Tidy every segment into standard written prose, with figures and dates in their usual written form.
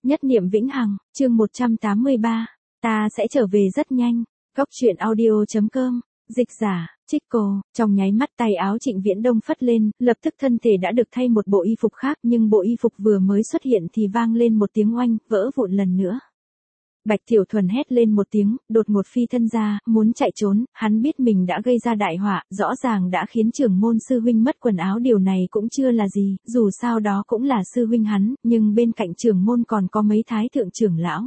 Nhất niệm vĩnh hằng, chương 183. Ta sẽ trở về rất nhanh. Góc truyện audio.com. Dịch giả, Trích Cô. Trong nháy mắt tay áo Trịnh Viễn Đông phất lên, lập tức thân thể đã được thay một bộ y phục khác, nhưng bộ y phục vừa mới xuất hiện thì vang lên một tiếng oanh, vỡ vụn lần nữa. Bạch Tiểu Thuần hét lên một tiếng, đột ngột phi thân ra, muốn chạy trốn. Hắn biết mình đã gây ra đại họa, rõ ràng đã khiến trưởng môn sư huynh mất quần áo, điều này cũng chưa là gì, dù sao đó cũng là sư huynh hắn, nhưng bên cạnh trưởng môn còn có mấy thái thượng trưởng lão.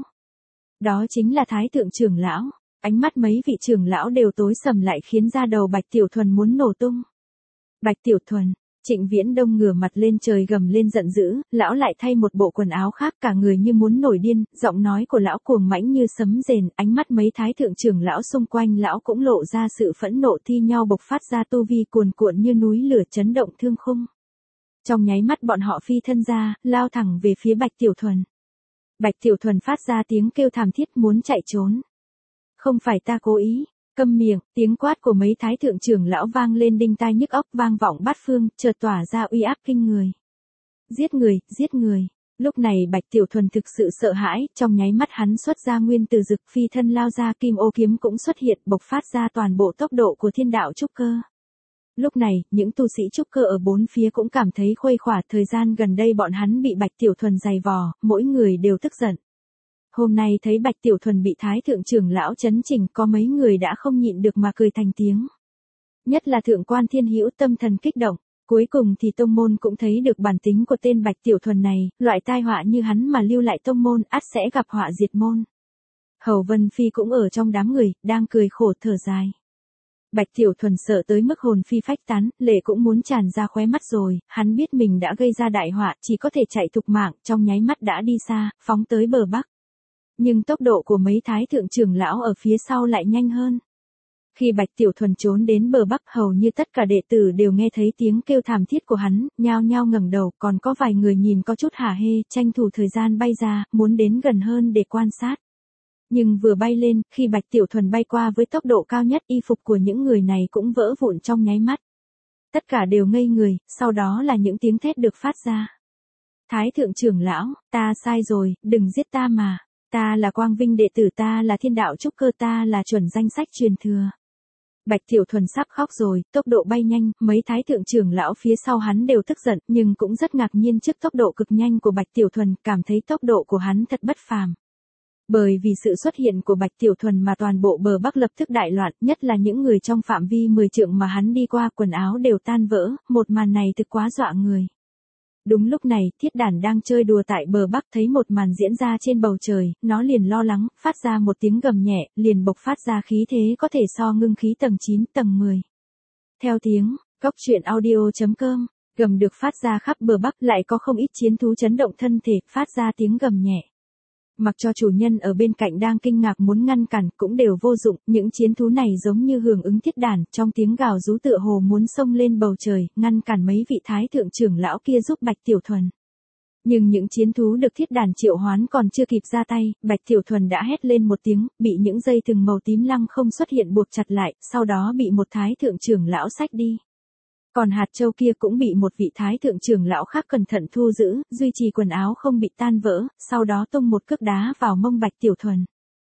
Đó chính là thái thượng trưởng lão. Ánh mắt mấy vị trưởng lão đều tối sầm lại, khiến da đầu Bạch Tiểu Thuần muốn nổ tung. Bạch Tiểu Thuần. Trịnh Viễn Đông ngửa mặt lên trời gầm lên giận dữ, lão lại thay một bộ quần áo khác, cả người như muốn nổi điên, giọng nói của lão cuồng mãnh như sấm rền, ánh mắt mấy thái thượng trưởng lão xung quanh lão cũng lộ ra sự phẫn nộ, thi nhau bộc phát ra tu vi cuồn cuộn như núi lửa chấn động thương khung. Trong nháy mắt bọn họ phi thân ra, lao thẳng về phía Bạch Tiểu Thuần. Bạch Tiểu Thuần phát ra tiếng kêu thảm thiết muốn chạy trốn. Không phải ta cố ý. Câm miệng, tiếng quát của mấy thái thượng trưởng lão vang lên đinh tai nhức óc, vang vọng bát phương, chợt tỏa ra uy áp kinh người. Giết người, giết người. Lúc này Bạch Tiểu Thuần thực sự sợ hãi, trong nháy mắt hắn xuất ra nguyên tử dực, phi thân lao ra, kim ô kiếm cũng xuất hiện, bộc phát ra toàn bộ tốc độ của thiên đạo trúc cơ. Lúc này, những tu sĩ trúc cơ ở bốn phía cũng cảm thấy khuây khỏa, thời gian gần đây bọn hắn bị Bạch Tiểu Thuần giày vò, mỗi người đều tức giận. Hôm nay thấy Bạch Tiểu Thuần bị thái thượng trưởng lão chấn chỉnh, có mấy người đã không nhịn được mà cười thành tiếng. Nhất là thượng quan Thiên Hữu tâm thần kích động, cuối cùng thì tông môn cũng thấy được bản tính của tên Bạch Tiểu Thuần này, loại tai họa như hắn mà lưu lại tông môn, ắt sẽ gặp họa diệt môn. Hầu Vân Phi cũng ở trong đám người, đang cười khổ thở dài. Bạch Tiểu Thuần sợ tới mức hồn phi phách tán, lệ cũng muốn tràn ra khóe mắt rồi, hắn biết mình đã gây ra đại họa, chỉ có thể chạy thục mạng, trong nháy mắt đã đi xa, phóng tới bờ bắc. Nhưng tốc độ của mấy thái thượng trưởng lão ở phía sau lại nhanh hơn. Khi Bạch Tiểu Thuần trốn đến bờ bắc, hầu như tất cả đệ tử đều nghe thấy tiếng kêu thảm thiết của hắn, nhao nhao ngẩng đầu, còn có vài người nhìn có chút hả hê, tranh thủ thời gian bay ra, muốn đến gần hơn để quan sát. Nhưng vừa bay lên, khi Bạch Tiểu Thuần bay qua với tốc độ cao nhất, y phục của những người này cũng vỡ vụn trong nháy mắt. Tất cả đều ngây người, sau đó là những tiếng thét được phát ra. Thái thượng trưởng lão, ta sai rồi, đừng giết ta mà. Ta là quang vinh đệ tử, ta là thiên đạo trúc cơ, ta là chuẩn danh sách truyền thừa. Bạch Tiểu Thuần sắp khóc rồi, tốc độ bay nhanh, mấy thái thượng trưởng lão phía sau hắn đều tức giận, nhưng cũng rất ngạc nhiên trước tốc độ cực nhanh của Bạch Tiểu Thuần, cảm thấy tốc độ của hắn thật bất phàm. Bởi vì sự xuất hiện của Bạch Tiểu Thuần mà toàn bộ bờ bắc lập tức đại loạn, nhất là những người trong phạm vi 10 trượng mà hắn đi qua, quần áo đều tan vỡ, một màn này thực quá dọa người. Đúng lúc này, Thiết Đản đang chơi đùa tại bờ bắc thấy một màn diễn ra trên bầu trời, nó liền lo lắng, phát ra một tiếng gầm nhẹ, liền bộc phát ra khí thế có thể so ngưng khí tầng 9, tầng 10. Theo tiếng, góc truyện audio.com, gầm được phát ra khắp bờ bắc, lại có không ít chiến thú chấn động thân thể, phát ra tiếng gầm nhẹ. Mặc cho chủ nhân ở bên cạnh đang kinh ngạc muốn ngăn cản, cũng đều vô dụng, những chiến thú này giống như hưởng ứng Thiết Đản, trong tiếng gào rú tựa hồ muốn xông lên bầu trời, ngăn cản mấy vị thái thượng trưởng lão kia giúp Bạch Tiểu Thuần. Nhưng những chiến thú được Thiết Đản triệu hoán còn chưa kịp ra tay, Bạch Tiểu Thuần đã hét lên một tiếng, bị những dây thừng màu tím lăng không xuất hiện buộc chặt lại, sau đó bị một thái thượng trưởng lão xách đi. Còn hạt châu kia cũng bị một vị thái thượng trưởng lão khác cẩn thận thu giữ, duy trì quần áo không bị tan vỡ, sau đó tung một cước đá vào mông Bạch Tiểu Thuần.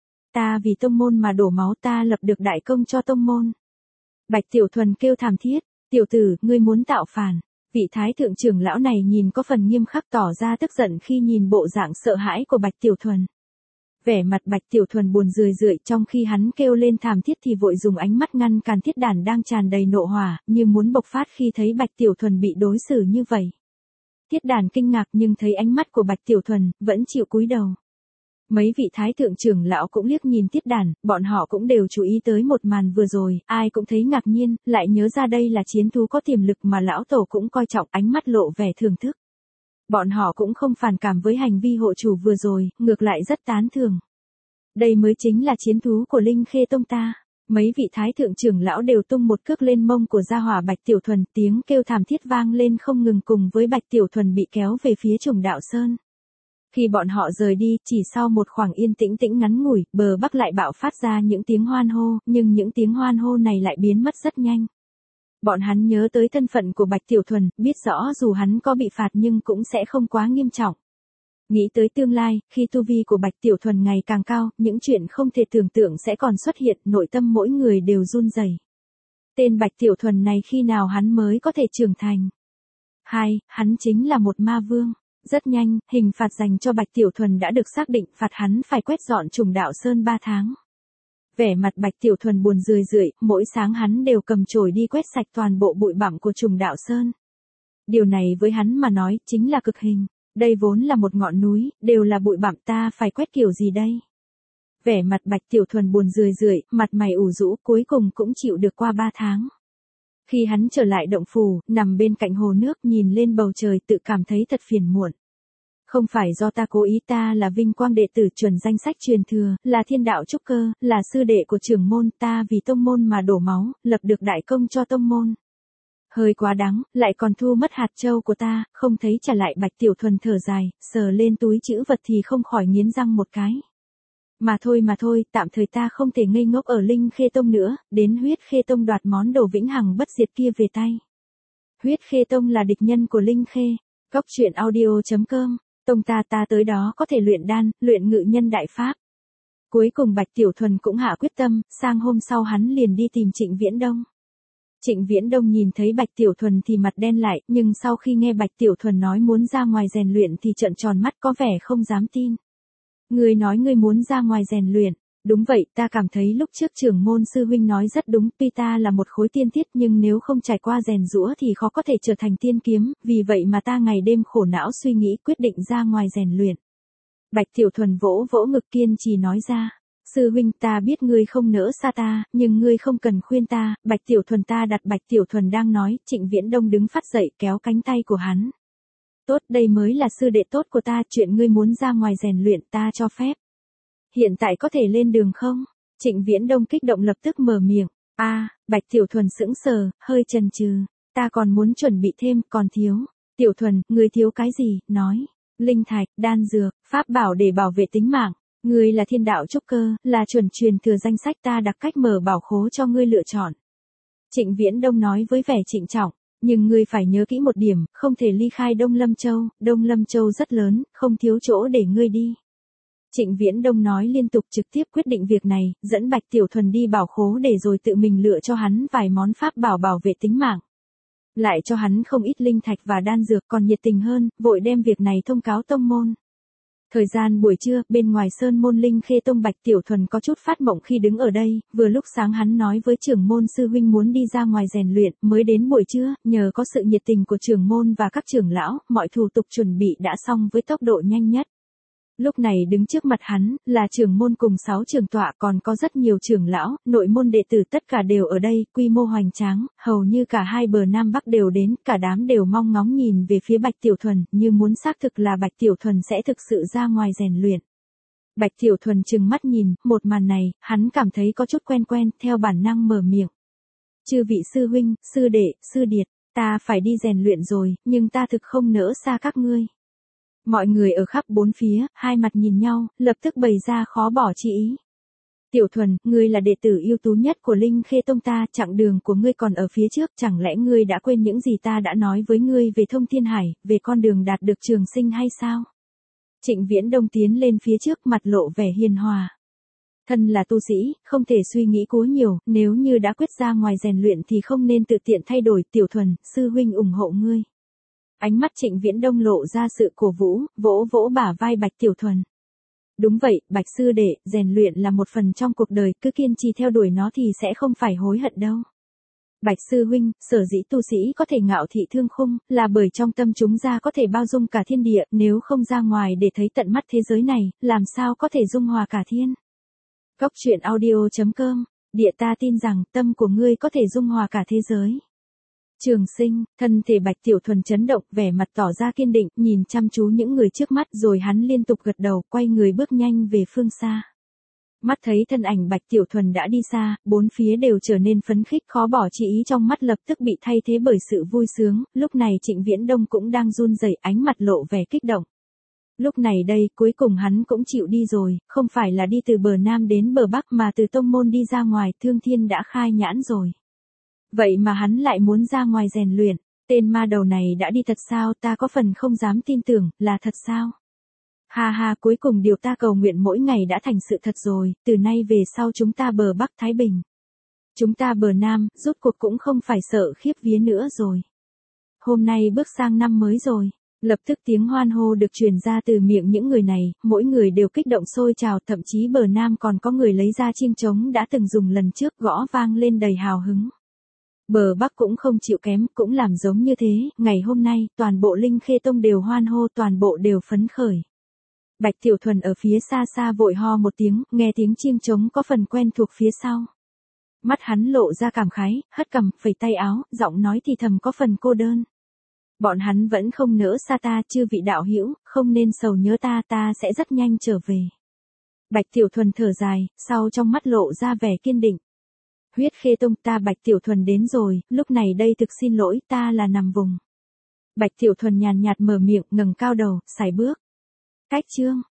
Ta vì tông môn mà đổ máu, ta lập được đại công cho tông môn. Bạch Tiểu Thuần kêu thảm thiết, tiểu tử, ngươi muốn tạo phản. Vị thái thượng trưởng lão này nhìn có phần nghiêm khắc, tỏ ra tức giận khi nhìn bộ dạng sợ hãi của Bạch Tiểu Thuần. Vẻ mặt Bạch Tiểu Thuần buồn rười rượi, trong khi hắn kêu lên thảm thiết thì vội dùng ánh mắt ngăn cản Thiết Đản đang tràn đầy nộ hỏa, như muốn bộc phát khi thấy Bạch Tiểu Thuần bị đối xử như vậy. Thiết Đản kinh ngạc nhưng thấy ánh mắt của Bạch Tiểu Thuần, vẫn chịu cúi đầu. Mấy vị thái thượng trưởng lão cũng liếc nhìn Thiết Đản, bọn họ cũng đều chú ý tới một màn vừa rồi, ai cũng thấy ngạc nhiên, lại nhớ ra đây là chiến thú có tiềm lực mà lão tổ cũng coi trọng, ánh mắt lộ vẻ thưởng thức. Bọn họ cũng không phản cảm với hành vi hộ chủ vừa rồi, ngược lại rất tán thưởng. Đây mới chính là chiến thú của Linh Khê Tông ta. Mấy vị thái thượng trưởng lão đều tung một cước lên mông của gia hỏa Bạch Tiểu Thuần, tiếng kêu thảm thiết vang lên không ngừng, cùng với Bạch Tiểu Thuần bị kéo về phía Trùng Đạo Sơn. Khi bọn họ rời đi, chỉ sau một khoảng yên tĩnh ngắn ngủi, bờ bắc lại bạo phát ra những tiếng hoan hô, nhưng những tiếng hoan hô này lại biến mất rất nhanh. Bọn hắn nhớ tới thân phận của Bạch Tiểu Thuần, biết rõ dù hắn có bị phạt nhưng cũng sẽ không quá nghiêm trọng. Nghĩ tới tương lai, khi tu vi của Bạch Tiểu Thuần ngày càng cao, những chuyện không thể tưởng tượng sẽ còn xuất hiện, nội tâm mỗi người đều run rẩy. Tên Bạch Tiểu Thuần này khi nào hắn mới có thể trưởng thành? Hắn chính là một ma vương. Rất nhanh, hình phạt dành cho Bạch Tiểu Thuần đã được xác định, phạt hắn phải quét dọn Trùng Đạo Sơn 3 tháng. Vẻ mặt Bạch Tiểu Thuần buồn rười rượi, mỗi sáng hắn đều cầm chổi đi quét sạch toàn bộ bụi bặm của Trùng Đạo Sơn. Điều này với hắn mà nói, chính là cực hình. Đây vốn là một ngọn núi, đều là bụi bặm, ta phải quét kiểu gì đây? Vẻ mặt Bạch Tiểu Thuần buồn rười rượi, mặt mày ủ rũ, cuối cùng cũng chịu được qua 3 tháng. Khi hắn trở lại động phủ, nằm bên cạnh hồ nước nhìn lên bầu trời tự cảm thấy thật phiền muộn. Không phải do ta cố ý, ta là vinh quang đệ tử chuẩn danh sách truyền thừa, là thiên đạo trúc cơ, là sư đệ của trưởng môn, ta vì tông môn mà đổ máu, lập được đại công cho tông môn. Hơi quá đáng, lại còn thu mất hạt châu của ta, không thấy trả lại. Bạch Tiểu Thuần thở dài, sờ lên túi trữ vật thì không khỏi nghiến răng một cái. Mà thôi, tạm thời ta không thể ngây ngốc ở Linh Khê Tông nữa, đến Huyết Khê Tông đoạt món đồ vĩnh hằng bất diệt kia về tay. Huyết Khê Tông là địch nhân của Linh Khê. Góc truyện audio.com, tông ta tới đó có thể luyện đan, luyện ngự nhân đại pháp. Cuối cùng Bạch Tiểu Thuần cũng hạ quyết tâm, sang hôm sau hắn liền đi tìm Trịnh Viễn Đông. Trịnh Viễn Đông nhìn thấy Bạch Tiểu Thuần thì mặt đen lại, nhưng sau khi nghe Bạch Tiểu Thuần nói muốn ra ngoài rèn luyện thì trợn tròn mắt, có vẻ không dám tin. Ngươi nói ngươi muốn ra ngoài rèn luyện? Đúng vậy, ta cảm thấy lúc trước trưởng môn sư huynh nói rất đúng, tuy ta là một khối tiên thiết nhưng nếu không trải qua rèn giũa thì khó có thể trở thành tiên kiếm, vì vậy mà ta ngày đêm khổ não suy nghĩ quyết định ra ngoài rèn luyện. Bạch Tiểu Thuần vỗ vỗ ngực kiên trì nói ra. Sư huynh, ta biết ngươi không nỡ xa ta, nhưng ngươi không cần khuyên ta. Bạch Tiểu Thuần, ta đặt. Bạch Tiểu Thuần đang nói, Trịnh Viễn Đông đứng phát dậy kéo cánh tay của hắn. Tốt, đây mới là sư đệ tốt của ta, chuyện ngươi muốn ra ngoài rèn luyện ta cho phép. Hiện tại có thể lên đường không? Trịnh Viễn Đông kích động lập tức mở miệng. Bạch Tiểu Thuần sững sờ, hơi chần chừ. Ta còn muốn chuẩn bị thêm, còn thiếu. Tiểu Thuần, ngươi thiếu cái gì? Nói. Linh thạch, đan dược, pháp bảo để bảo vệ tính mạng. Ngươi là thiên đạo trúc cơ, là chuẩn truyền thừa danh sách, ta đặc cách mở bảo khố cho ngươi lựa chọn. Trịnh Viễn Đông nói với vẻ trịnh trọng. Nhưng ngươi phải nhớ kỹ một điểm, không thể ly khai Đông Lâm Châu. Đông Lâm Châu rất lớn, không thiếu chỗ để ngươi đi. Trịnh Viễn Đông nói liên tục, trực tiếp quyết định việc này, dẫn Bạch Tiểu Thuần đi bảo khố để rồi tự mình lựa cho hắn vài món pháp bảo bảo vệ tính mạng. Lại cho hắn không ít linh thạch và đan dược, còn nhiệt tình hơn, vội đem việc này thông cáo tông môn. Thời gian buổi trưa, bên ngoài sơn môn Linh Khê Tông, Bạch Tiểu Thuần có chút phát mộng khi đứng ở đây, vừa lúc sáng hắn nói với trưởng môn sư huynh muốn đi ra ngoài rèn luyện, mới đến buổi trưa, nhờ có sự nhiệt tình của trưởng môn và các trưởng lão, mọi thủ tục chuẩn bị đã xong với tốc độ nhanh nhất. Lúc này đứng trước mặt hắn, là trưởng môn cùng 6 trưởng tọa, còn có rất nhiều trưởng lão, nội môn đệ tử tất cả đều ở đây, quy mô hoành tráng, hầu như cả hai bờ Nam Bắc đều đến, cả đám đều mong ngóng nhìn về phía Bạch Tiểu Thuần, như muốn xác thực là Bạch Tiểu Thuần sẽ thực sự ra ngoài rèn luyện. Bạch Tiểu Thuần trừng mắt nhìn, một màn này, hắn cảm thấy có chút quen quen, theo bản năng mở miệng. Chư vị sư huynh, sư đệ, sư điệt, ta phải đi rèn luyện rồi, nhưng ta thực không nỡ xa các ngươi. Mọi người ở khắp bốn phía, hai mặt nhìn nhau, lập tức bày ra khó bỏ chi ý. Tiểu Thuần, ngươi là đệ tử ưu tú nhất của Linh Khê Tông ta, chặng đường của ngươi còn ở phía trước, chẳng lẽ ngươi đã quên những gì ta đã nói với ngươi về Thông Thiên Hải, về con đường đạt được trường sinh hay sao? Trịnh Viễn Đông tiến lên phía trước, mặt lộ vẻ hiền hòa. Thân là tu sĩ, không thể suy nghĩ quá nhiều, nếu như đã quyết ra ngoài rèn luyện thì không nên tự tiện thay đổi. Tiểu Thuần, sư huynh ủng hộ ngươi. Ánh mắt Trịnh Viễn Đông lộ ra sự cổ vũ, vỗ vỗ bả vai Bạch Tiểu Thuần. Đúng vậy, Bạch sư đệ, rèn luyện là một phần trong cuộc đời, cứ kiên trì theo đuổi nó thì sẽ không phải hối hận đâu. Bạch sư huynh, sở dĩ tu sĩ có thể ngạo thị thương khung, là bởi trong tâm chúng ra có thể bao dung cả thiên địa, nếu không ra ngoài để thấy tận mắt thế giới này, làm sao có thể dung hòa cả thiên. Góc truyện audio.com, địa ta tin rằng tâm của ngươi có thể dung hòa cả thế giới. Trường sinh, thân thể Bạch Tiểu Thuần chấn động, vẻ mặt tỏ ra kiên định, nhìn chăm chú những người trước mắt rồi hắn liên tục gật đầu, quay người bước nhanh về phương xa. Mắt thấy thân ảnh Bạch Tiểu Thuần đã đi xa, bốn phía đều trở nên phấn khích, khó bỏ chi ý trong mắt lập tức bị thay thế bởi sự vui sướng, lúc này Trịnh Viễn Đông cũng đang run rẩy, ánh mặt lộ vẻ kích động. Lúc này đây, cuối cùng hắn cũng chịu đi rồi, không phải là đi từ bờ Nam đến bờ Bắc mà từ tông môn đi ra ngoài, Thương Thiên đã khai nhãn rồi. Vậy mà hắn lại muốn ra ngoài rèn luyện, tên ma đầu này đã đi thật sao, ta có phần không dám tin tưởng, là thật sao? Ha ha, cuối cùng điều ta cầu nguyện mỗi ngày đã thành sự thật rồi, từ nay về sau chúng ta bờ Bắc Thái Bình. Chúng ta bờ Nam, rốt cuộc cũng không phải sợ khiếp vía nữa rồi. Hôm nay bước sang năm mới rồi. Lập tức tiếng hoan hô được truyền ra từ miệng những người này, mỗi người đều kích động sôi trào, thậm chí bờ Nam còn có người lấy ra chiêng trống đã từng dùng lần trước gõ vang lên đầy hào hứng. Bờ Bắc cũng không chịu kém, cũng làm giống như thế, ngày hôm nay, toàn bộ Linh Khê Tông đều hoan hô, toàn bộ đều phấn khởi. Bạch Tiểu Thuần ở phía xa xa vội ho một tiếng, nghe tiếng chiêng trống có phần quen thuộc phía sau. Mắt hắn lộ ra cảm khái, hất cằm, phẩy tay áo, giọng nói thì thầm có phần cô đơn. Bọn hắn vẫn không nỡ xa ta, chư vị đạo hữu, không nên sầu nhớ ta, ta sẽ rất nhanh trở về. Bạch Tiểu Thuần thở dài, sau trong mắt lộ ra vẻ kiên định. Huyết Khê Tông, ta Bạch Tiểu Thuần đến rồi, lúc này đây thực xin lỗi, ta là nằm vùng. Bạch Tiểu Thuần nhàn nhạt mở miệng, ngẩng cao đầu, sải bước. Cách chương